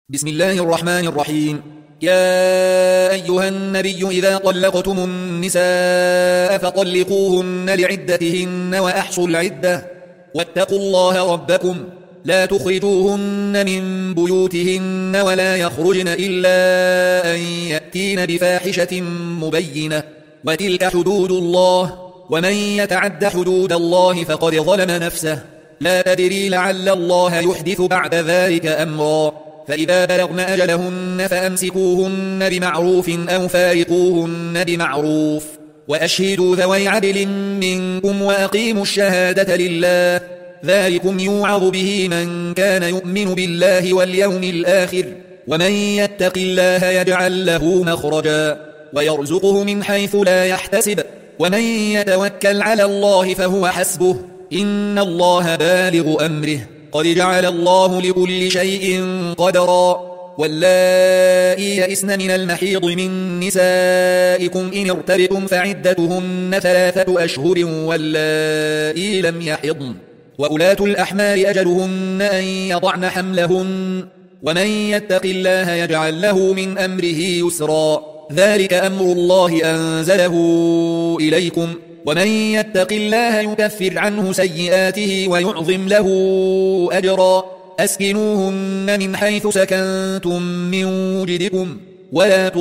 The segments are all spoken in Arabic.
بسم الله الرحمن الرحيم. يا أيها النبي إذا طلقتم النساء فطلقوهن لعدتهن وأحصوا العدة واتقوا الله ربكم لا تخرجوهن من بيوتهن ولا يخرجن إلا أن يأتين بفاحشة مبينة وتلك حدود الله ومن يتعد حدود الله فقد ظلم نفسه لا تدري لعل الله يحدث بعد ذلك أمرا فإذا بلغن أجلهن فأمسكوهن بمعروف أو فارقوهن بمعروف وأشهدوا ذوي عدل منكم وأقيموا الشهادة لله ذلكم يوعظ به من كان يؤمن بالله واليوم الآخر ومن يتق الله يجعل له مخرجا ويرزقه من حيث لا يحتسب ومن يتوكل على الله فهو حسبه إن الله بالغ أمره قد جعل الله لكل شيء قدرا واللائي يئسن من المحيض من نسائكم إن ارتبتم فعدتهن 3 أشهر واللائي لم يحضن وأولاة الأحمال أجلهن أن يضعن حملهن ومن يتق الله يجعل له من أمره يسرا ذلك أمر الله أنزله إليكم ومن يتق الله يكفر عنه سيئاته ويعظم له أجرا أسكنوهن من حيث سكنتم من وجدكم ولا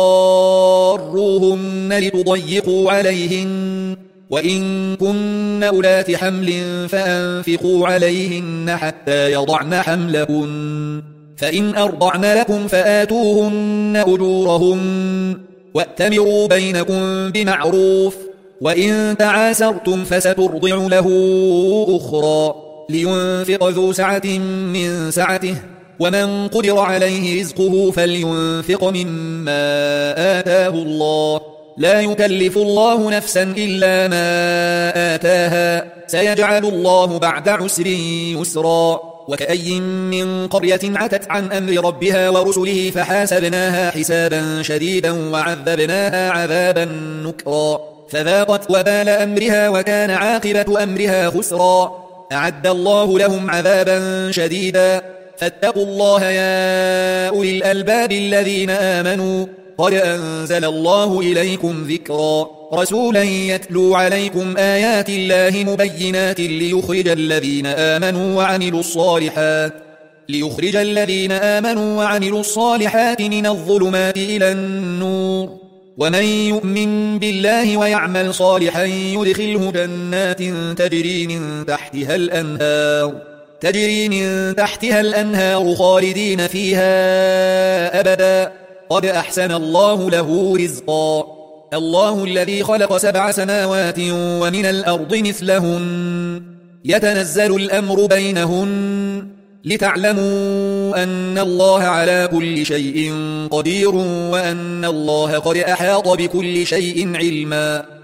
تضاروهن لتضيقوا عليهن وإن كن أولات حمل فأنفقوا عليهن حتى يضعن حملهن فإن أرضعن لكم فآتوهن أجورهن وأتمروا بينكم بمعروف وإن تعاسرتم فسترضع له أخرى لينفق ذو سعة من سعته ومن قدر عليه رزقه فلينفق مما آتاه الله لا يكلف الله نفسا إلا ما آتاها سيجعل الله بعد عسر يسرا وكأي من قرية عتت عن أمر ربها ورسله فحاسبناها حسابا شديدا وعذبناها عذابا نكرا فذاقت وبال أمرها وكان عاقبة أمرها خسرا أعد الله لهم عذابا شديدا فاتقوا الله يا أولي الألباب الذين آمنوا قد أنزل الله إليكم ذكرا رسولا يتلو عليكم آيات الله مبينات ليخرج الذين آمنوا وعملوا الصالحات من الظلمات إلى النور ومن يؤمن بالله ويعمل صالحا يدخله جنات تجري من تحتها الأنهار خالدين فيها أبدا قد أحسن الله له رزقا الله الذي خلق 7 سماوات ومن الأرض مثلهن يتنزل الأمر بينهن لتعلموا أن الله على كل شيء قدير وأن الله قد أحاط بكل شيء علما